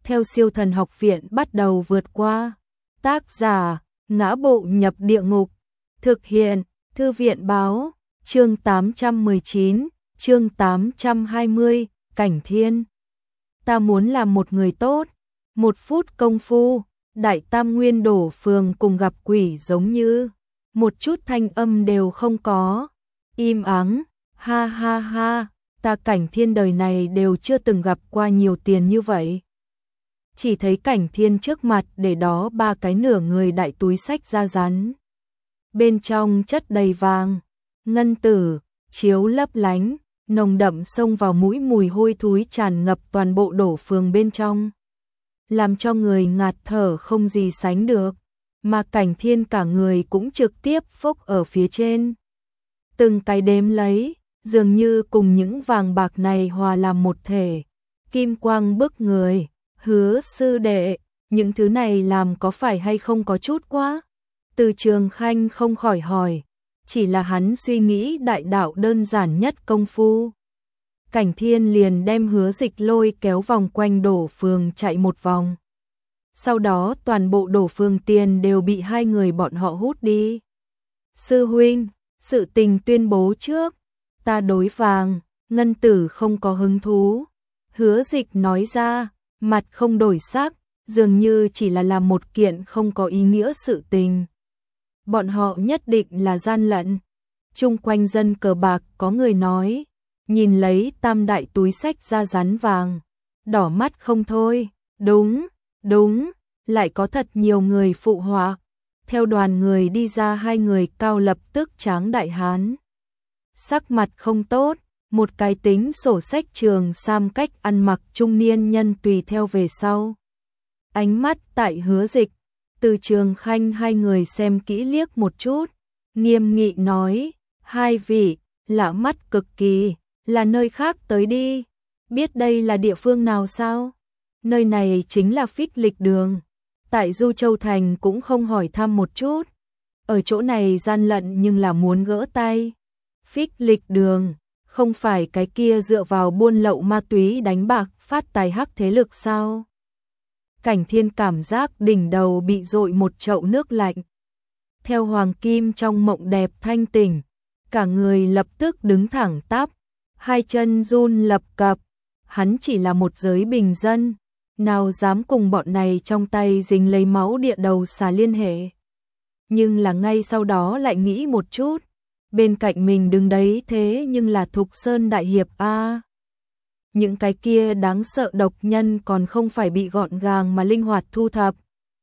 theo Siêu Thần Học Viện bắt đầu vượt qua. Tác giả: Ngã Bộ Nhập Địa Ngục. Thực hiện: Thư viện báo. Chương 819, chương 820, Cảnh Thiên. Ta muốn làm một người tốt. 1 phút công phu, Đại Tam Nguyên Đổ Phường cùng gặp quỷ giống như một chút thanh âm đều không có. Im ắng, ha ha ha, ta Cảnh Thiên đời này đều chưa từng gặp qua nhiều tiền như vậy. Chỉ thấy Cảnh Thiên trước mặt để đó 3 cái nửa người đại túi xách da rắn. Bên trong chất đầy vàng, ngân tử, chiếu lấp lánh, nồng đậm xông vào mũi, mùi hôi thối tràn ngập toàn bộ Đổ Phường bên trong, làm cho người ngạt thở không gì sánh được, mà Cảnh Thiên cả người cũng trực tiếp phốc ở phía trên. Từng cái đếm lấy, dường như cùng những vàng bạc này hòa làm một thể, kim quang bức người. Hứa sư đệ, những thứ này làm có phải hay không có chút quá? Từ Trường Khanh không khỏi hỏi, chỉ là hắn suy nghĩ đại đạo đơn giản nhất công phu. Cảnh Thiên liền đem Hứa Dịch lôi kéo vòng quanh Đổ Phường chạy một vòng. Sau đó toàn bộ Đổ Phường tiền đều bị 2 người bọn họ hút đi. Sư huynh, sự tình tuyên bố trước, ta đối vàng, ngân tử không có hứng thú. Hứa Dịch nói ra, mặt không đổi sắc, dường như chỉ là làm một kiện không có ý nghĩa sự tình. Bọn họ nhất định là gian lận. Chung quanh dân cờ bạc có người nói, nhìn lấy tam đại túi xách da rắn vàng, đỏ mắt không thôi. Đúng, đúng, lại có thật nhiều người phụ họa. Theo đoàn người đi ra 2 người cao lập tức tráng đại hán. Sắc mặt không tốt, một cái tính sổ sách trường sam cách ăn mặc trung niên nhân tùy theo về sau. Ánh mắt tại Hứa Dịch, Từ Trường Khanh 2 người xem kỹ liếc một chút, nghiêm nghị nói, 2 vị, lạ mắt cực kỳ, là nơi khác tới đi, biết đây là địa phương nào sao? Nơi này chính là Phích Lịch Đường, tại Du Châu Thành cũng không hỏi thăm một chút, ở chỗ này gian lận nhưng là muốn gỡ tay. Phích Lịch Đường, không phải cái kia dựa vào buôn lậu ma túy đánh bạc phát tài hắc thế lực sao? Cảnh Thiên cảm giác đỉnh đầu bị dội một chậu nước lạnh. Theo Hoàng Kim trong mộng đẹp thanh tỉnh, cả người lập tức đứng thẳng tắp, 2 chân run lập cập. Hắn chỉ là một giới bình dân, nào dám cùng bọn này trong tay dính lấy máu địa đầu xà liên hệ. Nhưng là ngay sau đó lại nghĩ một chút, bên cạnh mình đứng đấy thế nhưng là Thục Sơn Đại Hiệp a. Những cái kia đáng sợ độc nhân còn không phải bị gọn gàng mà linh hoạt thu thập.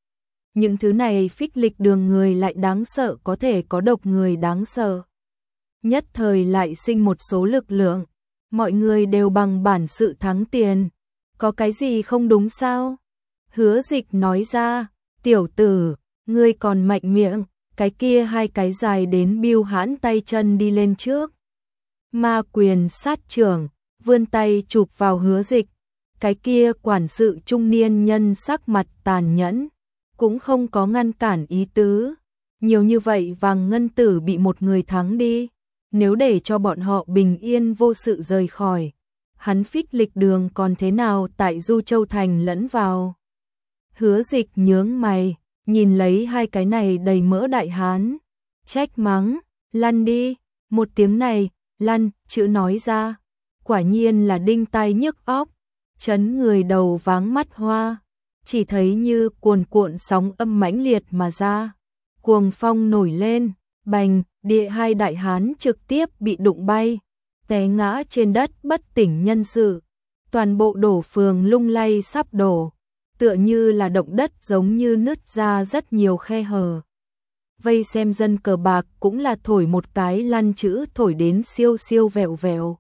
Những thứ này Phích Lịch Đường người lại đáng sợ, có thể có độc người đáng sợ. Nhất thời lại sinh một số lực lượng, mọi người đều bằng bản sự thắng tiền. Có cái gì không đúng sao? Hứa Dịch nói ra, tiểu tử, ngươi còn mạnh miệng. Cái kia 2 cái dài đến biêu hãn tay chân đi lên trước. Ma quyền sát trưởng, vươn tay chụp vào Hứa Dịch. Cái kia quản sự trung niên nhân sắc mặt tàn nhẫn, cũng không có ngăn cản ý tứ. Nhiều như vậy vàng ngân tử bị một người thắng đi, nếu để cho bọn họ bình yên vô sự rời khỏi, hắn Phích Lịch Đường còn thế nào tại Du Châu Thành lẫn vào. Hứa Dịch nhướng mày, nhìn lấy 2 cái này đầy mỡ đại hán, trách mắng, lăn đi. Một tiếng này, lăn, chữ nói ra, quả nhiên là đinh tai nhức óc, chấn người đầu váng mắt hoa. Chỉ thấy như cuồn cuộn sóng âm mãnh liệt mà ra, cuồng phong nổi lên, bành, địa 2 đại hán trực tiếp bị đụng bay, té ngã trên đất bất tỉnh nhân sự. Toàn bộ Đổ Phường lung lay sắp đổ, tựa như là động đất giống như nứt ra rất nhiều khe hở. Vây xem dân cờ bạc cũng là thổi một cái lăn chữ thổi đến siêu siêu vẹo vẹo.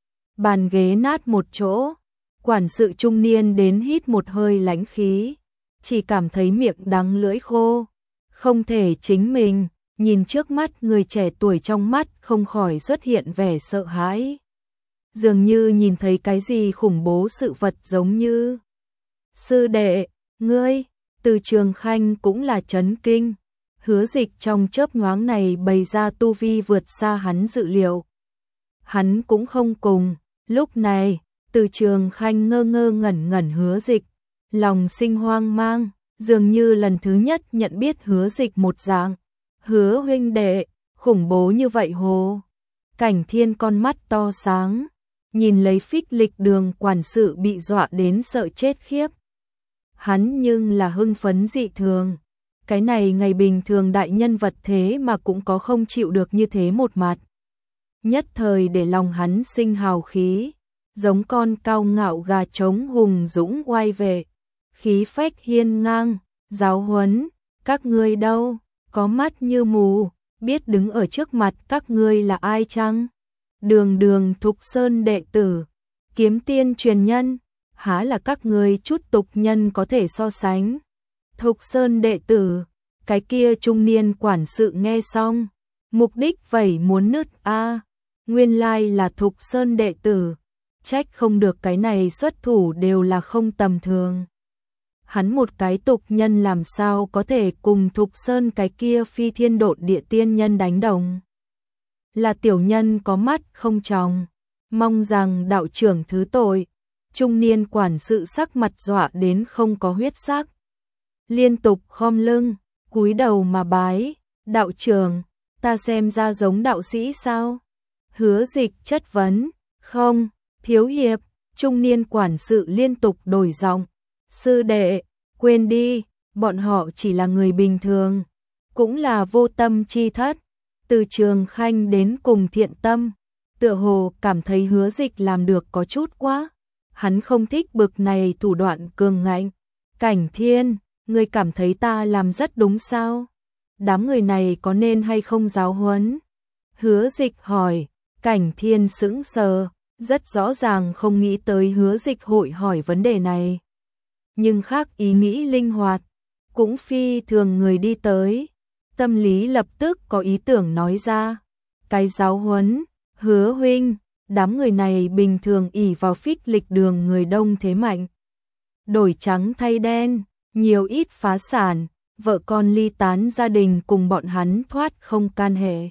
Bàn ghế nát một chỗ, quản sự trung niên đến hít một hơi lãnh khí, chỉ cảm thấy miệng đắng lưỡi khô, không thể chính mình, nhìn trước mắt người trẻ tuổi trong mắt không khỏi xuất hiện vẻ sợ hãi. Dường như nhìn thấy cái gì khủng bố sự vật giống như. Sư đệ, ngươi, Từ Trường Khanh cũng là chấn kinh. Hứa Dịch trong chớp nhoáng này bày ra tu vi vượt xa hắn dự liệu. Hắn cũng không cùng, lúc này, Từ Trường Khanh ngơ ngơ ngẩn ngẩn Hứa Dịch, lòng sinh hoang mang, dường như lần thứ nhất nhận biết Hứa Dịch một dạng. Hứa huynh đệ, khủng bố như vậy hồ. Cảnh Thiên con mắt to sáng, nhìn lấy Phích Lịch Đường quản sự bị dọa đến sợ chết khiếp. Hắn nhưng là hưng phấn dị thường. Cái này ngày bình thường đại nhân vật thế mà cũng có không chịu được như thế một mặt. Nhất thời để lòng hắn sinh hào khí, giống con cao ngạo gà trống hùng dũng oai vệ, khí phách hiên ngang, giáo huấn, các ngươi đâu, có mắt như mù, biết đứng ở trước mặt các ngươi là ai chăng? Đường Đường Thục Sơn đệ tử, Kiếm Tiên truyền nhân, há là các ngươi chút tục nhân có thể so sánh. Thục Sơn đệ tử, cái kia trung niên quản sự nghe xong, mục đích vẩy muốn nứt a, nguyên lai là Thục Sơn đệ tử, trách không được cái này xuất thủ đều là không tầm thường. Hắn một cái tục nhân làm sao có thể cùng Thục Sơn cái kia phi thiên độn địa tiên nhân đánh đồng. Là tiểu nhân có mắt không tròng, mong rằng đạo trưởng thứ tội. Trung niên quản sự sắc mặt dọa đến không có huyết sắc, liên tục khom lưng, cúi đầu mà bái, đạo trưởng, ta xem ra giống đạo sĩ sao? Hứa Dịch chất vấn, không, thiếu hiệp, trung niên quản sự liên tục đổi giọng, sư đệ, quên đi, bọn họ chỉ là người bình thường, cũng là vô tâm chi thất. Từ Trường Khanh đến cùng Thiện Tâm, tựa hồ cảm thấy Hứa Dịch làm được có chút quá. Hắn không thích bực này thủ đoạn cường ngạnh. Cảnh Thiên, ngươi cảm thấy ta làm rất đúng sao? Đám người này có nên hay không giáo huấn? Hứa Dịch hỏi. Cảnh Thiên sững sờ, rất rõ ràng không nghĩ tới Hứa Dịch hội hỏi vấn đề này. Nhưng khác ý nghĩ linh hoạt, cũng phi thường người đi tới. Tâm lý lập tức có ý tưởng nói ra. Cái giáo huấn, Hứa huynh, đám người này bình thường ỷ vào Phích Lịch Đường người đông thế mạnh. Đổi trắng thay đen, nhiều ít phá sản, vợ con ly tán, gia đình cùng bọn hắn thoát không can hệ.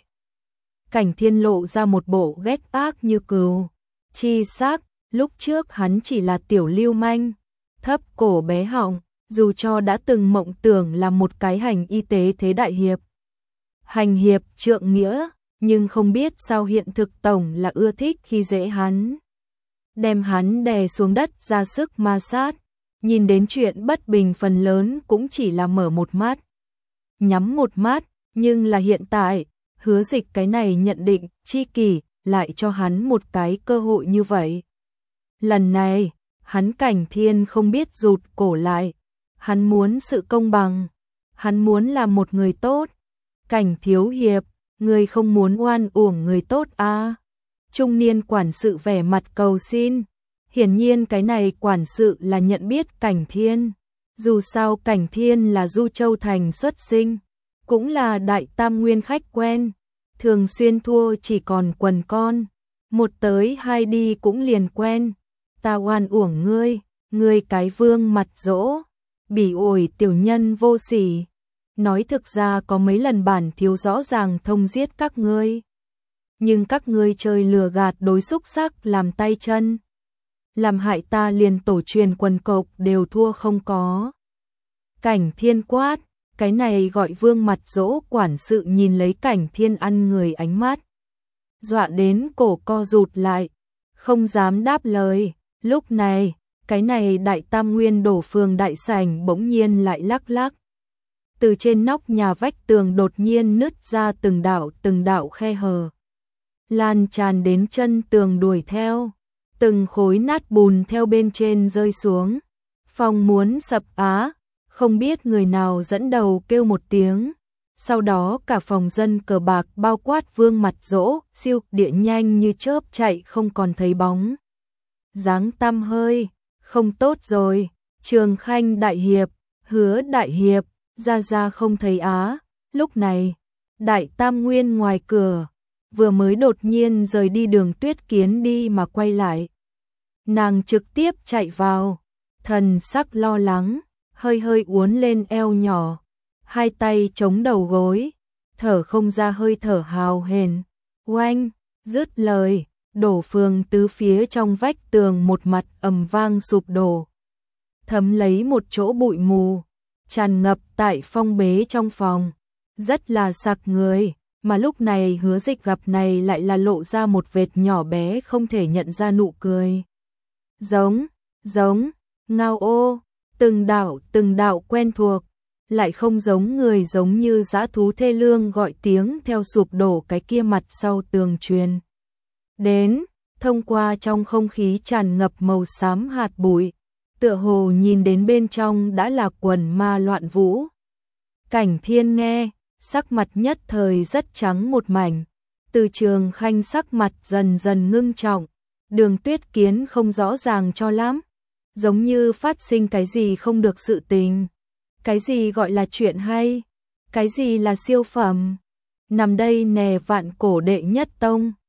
Cảnh Thiên lộ ra một bộ ghét ác như cừu. Chi xác, lúc trước hắn chỉ là tiểu lưu manh, thấp cổ bé họng, dù cho đã từng mộng tưởng là một cái hành y tế thế đại hiệp. Hành hiệp trượng nghĩa, nhưng không biết sao hiện thực tổng là ưa thích khi dễ hắn. Đem hắn đè xuống đất ra sức ma sát, nhìn đến chuyện bất bình phần lớn cũng chỉ là mở một mắt, nhắm một mắt, nhưng là hiện tại, Hứa Dịch cái này nhận định chi kỷ lại cho hắn một cái cơ hội như vậy. Lần này, hắn Cảnh Thiên không biết rụt cổ lại, hắn muốn sự công bằng, hắn muốn làm một người tốt. Cảnh thiếu hiệp, người không muốn oan uổng người tốt à? Trung niên quản sự vẻ mặt cầu xin. Hiển nhiên cái này quản sự là nhận biết Cảnh Thiên. Dù sao Cảnh Thiên là Du Châu Thành xuất sinh, cũng là Đại Tam Nguyên khách quen, thường xuyên thua chỉ còn quần con, một tới hai đi cũng liền quen. Ta oan uổng ngươi cái vương mặt dỗ, bỉ ổi tiểu nhân vô sỉ. Nói thực ra có mấy lần bản thiếu rõ ràng thông giết các ngươi, nhưng các ngươi chơi lừa gạt đối xúc sắc làm tay chân, làm hại ta liền tổ truyền quần cộc đều thua không có. Cảnh Thiên quát, cái này gọi vương mặt dỗ. Quản sự nhìn lấy Cảnh Thiên ăn người ánh mắt, dọa đến cổ co rụt lại, không dám đáp lời. Lúc này, cái này Đại Tam Nguyên đổ phường đại sảnh bỗng nhiên lại lắc lắc. Từ trên nóc nhà vách tường đột nhiên nứt ra từng đạo khe hở, lan tràn đến chân tường đuổi theo, từng khối nát bùn theo bên trên rơi xuống. Phòng muốn sập á, không biết người nào dẫn đầu kêu một tiếng. Sau đó cả phòng dân cờ bạc bao quát vương mặt dỗ, siêu địa nhanh như chớp chạy không còn thấy bóng dáng tăm hơi. Không tốt rồi, Trường Khanh đại hiệp, Hứa đại hiệp, ra không thấy á. Lúc này, Đại Tam Nguyên ngoài cửa, vừa mới đột nhiên rời đi Đường Tuyết Kiến đi mà quay lại. Nàng trực tiếp chạy vào, thần sắc lo lắng, hơi hơi uốn lên eo nhỏ, hai tay chống đầu gối, thở không ra hơi thở hào hển. Oanh, dứt lời, đổ phường tứ phía trong vách tường một mặt ầm vang sụp đổ. thấm lấy một chỗ bụi mù, tràn ngập tại phong bế trong phòng, rất là sặc người, mà lúc này Hứa Dịch gặp này lại là lộ ra một vệt nhỏ bé không thể nhận ra nụ cười. Giống, ngao ô, từng đạo quen thuộc, lại không giống người, giống như dã thú thê lương gọi tiếng theo sụp đổ cái kia mặt sau tường truyền đến, thông qua trong không khí tràn ngập màu xám hạt bụi, tựa hồ nhìn đến bên trong đã là quần ma loạn vũ. Cảnh Thiên nghe, sắc mặt nhất thời rất trắng một mảnh, Từ Trường Khanh sắc mặt dần dần ngưng trọng, Đường Tuyết Kiến không rõ ràng cho lắm, giống như phát sinh cái gì không được sự tình. Cái gì gọi là chuyện hay? Cái gì là siêu phẩm? Nằm đây nè, vạn cổ đệ nhất tông.